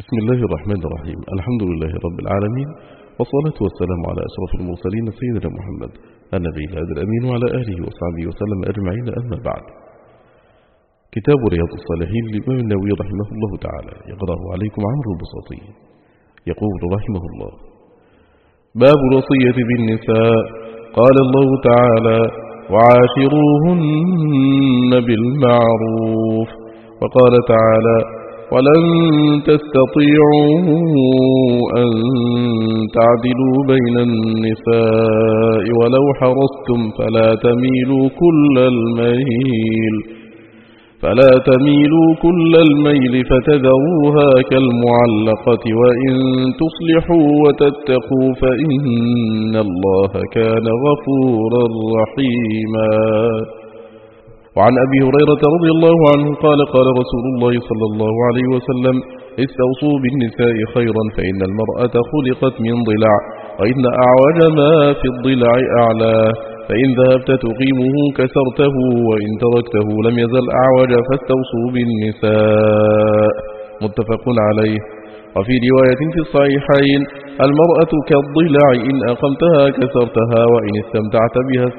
بسم الله الرحمن الرحيم. الحمد لله رب العالمين، والصلاة والسلام على أشرف المرسلين سيدنا محمد النبي الهادي الأمين وعلى آله وصحبه وسلم أجمعين. أما بعد، كتاب رياض الصالحين للإمام النووي رحمه الله تعالى يقرأه عليكم عمرو البساطي. يقول رحمه الله: باب الوصية بالنساء. قال الله تعالى: وعاشروهن بالمعروف. وقال تعالى: ولن تستطيعوا أن تعدلوا بين النساء ولو حرصتم فلا تميلوا كل الميل فتذروها كالمعلقة، وإن تصلحوا وتتقوا فإن الله كان غفورا رحيما. وعن أبي هريرة رضي الله عنه قال: قال رسول الله صلى الله عليه وسلم: استوصوا بالنساء خيرا، فإن المرأة خلقت من ضلع، وإن أعوج ما في الضلع أعلاه، فإن ذهبت تقيمه كسرته، وإن تركته لم يزل أعوج، فاستوصوا بالنساء. متفق عليه. وفي رواية في الصحيحين: المرأة كالضلع، إن أقمتها كسرتها، وإن استمتعت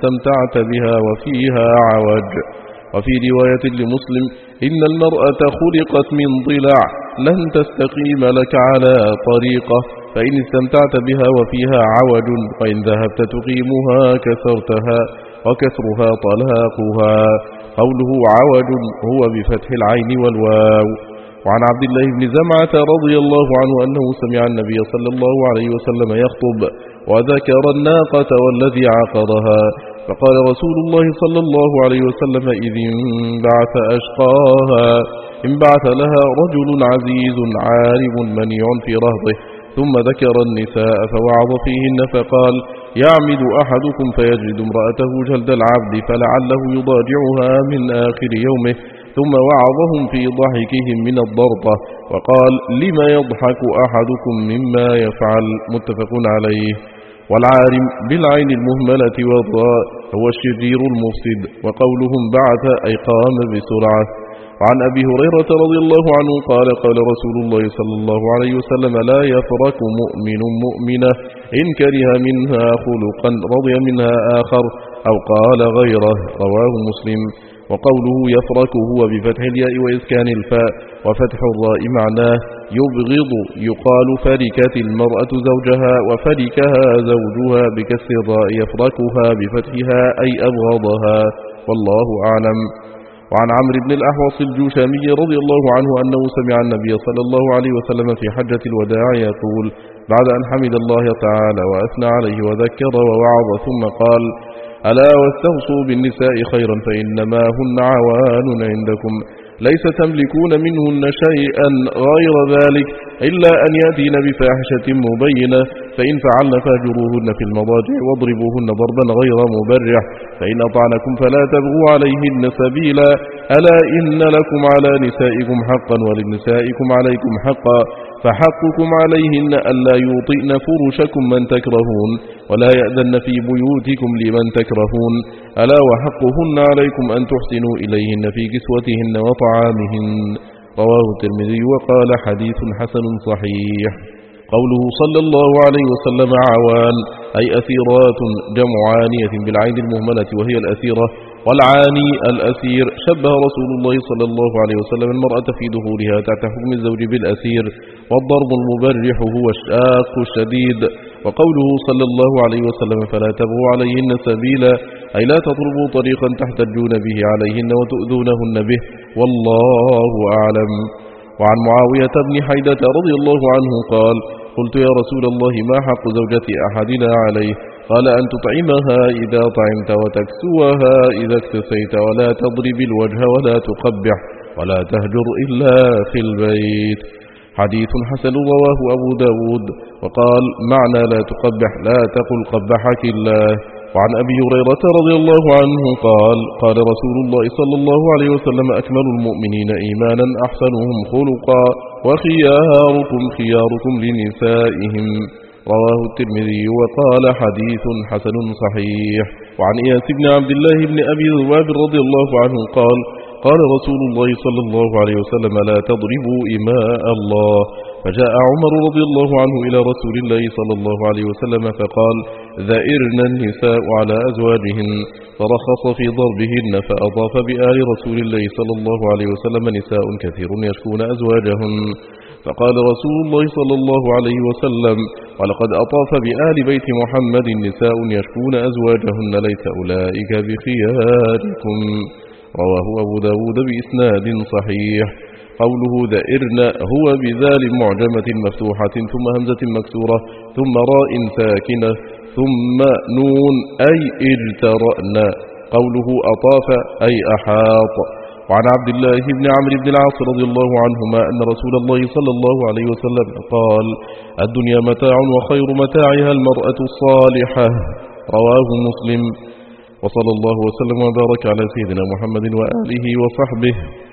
بها وفيها عوج. وفي رواية لمسلم: إن المرأة خلقت من ضلع، لن تستقيم لك على طريقة، فإن استمتعت بها وفيها عوج، وإن ذهبت تقيمها كسرتها، وكسرها طلاقها. قوله عوج هو بفتح العين والواو. وعن عبد الله بن زمعة رضي الله عنه أنه سمع النبي صلى الله عليه وسلم يخطب، وذكر الناقة والذي عقرها، فقال رسول الله صلى الله عليه وسلم: إذ انبعث أشقاها، انبعث لها رجل عزيز عارم منيع في رهطه، ثم ذكر النساء فوعظ فيهن، فقال: يعمد أحدكم فيجد امرأته جلد العبد فلعله يضاجعها من آخر يومه، ثم وعظهم في ضحكهم من الضرطة، وقال: لما يضحك أحدكم مما يفعل. متفق عليه. والعارم بالعين المهملة والراء هو الشرير المفسد. وقولهم بعث أي قام بسرعة. وعن أبي هريرة رضي الله عنه قال: قال رسول الله صلى الله عليه وسلم: لا يفرق مؤمن مؤمنة إن كره منها خلقا رضي منها آخر، أو قال غيره. رواه مسلم. وقوله يفرك هو بفتح الياء وإسكان الفاء وفتح الراء معناه يبغض، يقال فركت المرأة زوجها وفركها زوجها بكسر الراء، يفركها بفتحها أي أبغضها، والله أعلم. وعن عمرو بن الأحوص الجوشامي رضي الله عنه أنه سمع النبي صلى الله عليه وسلم في حجة الوداع يقول بعد أن حمد الله تعالى وأثنى عليه وذكر ووعظ، ثم قال: ألا واستوصوا بالنساء خيرا، فإنما هن عوان عندكم، ليس تملكون منهن شيئا غير ذلك إلا أن يأتين بفاحشة مبينة، فإن فعلن فاهجروهن في المضاجع واضربوهن ضربا غير مبرح، فإن أطعنكم فلا تبغوا عليهن سبيلا، ألا إن لكم على نسائكم حقا ولنسائكم عليكم حقا، فحقكم عليهن ألا يوطئن فرشكم من تكرهون، ولا يأذن في بيوتكم لمن تكرهون، ألا وحقهن عليكم أن تحسنوا إليهن في كسوتهن وطعامهن. رواه الترمذي وقال: حديث حسن صحيح. قوله صلى الله عليه وسلم عوان أي أسيرات، جمع عانية بالعين المهملة وهي الأسيرة، والعاني الأسير. شبه رسول الله صلى الله عليه وسلم المرأة في دخولها تحت حكم الزوج بالأسير، والضرب المبرح هو الشاق الشديد. وقوله صلى الله عليه وسلم فلا تبغوا عليهن سبيلا أي لا تطلبوا طريقا تحتجون به عليهن وتؤذونهن به، والله أعلم. وعن معاوية بن حيدة رضي الله عنه قال: قلت: يا رسول الله، ما حق زوجة أحدنا عليه؟ قال: أن تطعمها إذا طعمت، وتكسوها إذا اكتسيت، ولا تضرب الوجه ولا تقبح، ولا تهجر إلا في البيت. حديث حسن رواه أبو داود. وقال: معنى لا تقبح لا تقل قبحك الله. وعن أبي هريرة رضي الله عنه قال: قال رسول الله صلى الله عليه وسلم: أكمل المؤمنين إيمانا أحسنهم خلقا، وخياركم خياركم لنسائهم. رواه الترمذي وقال: حديث حسن صحيح. وعن إياس بن عبد الله بن أبي ذباب رضي الله عنه قال: قال رسول الله صلى الله عليه وسلم: لا تضربوا إماء الله، فجاء عمر رضي الله عنه إلى رسول الله صلى الله عليه وسلم فقال: ذئرن النساء على أزواجهن، فرخص في ضربهن، فأضاف بآل رسول الله صلى الله عليه وسلم نساء كثير يشكون أزواجهن. فقال رسول الله صلى الله عليه وسلم: ولقد أطاف بآل بيت محمد نساء يشكون أزواجهن، ليس أولئك بخياركم. رواه أبو داود بإسناد صحيح. قوله ذئرن هو بذال معجمة مفتوحة ثم همزة مكسورة ثم راء ساكنة ثم نون أي اجترأن. قوله أطاف أي أحاط. وعن عبد الله بن عمرو بن العاص رضي الله عنهما أن رسول الله صلى الله عليه وسلم قال: الدنيا متاع وخير متاعها المرأة الصالحة. رواه مسلم. وصلى الله وسلم وبارك على سيدنا محمد وآله وصحبه.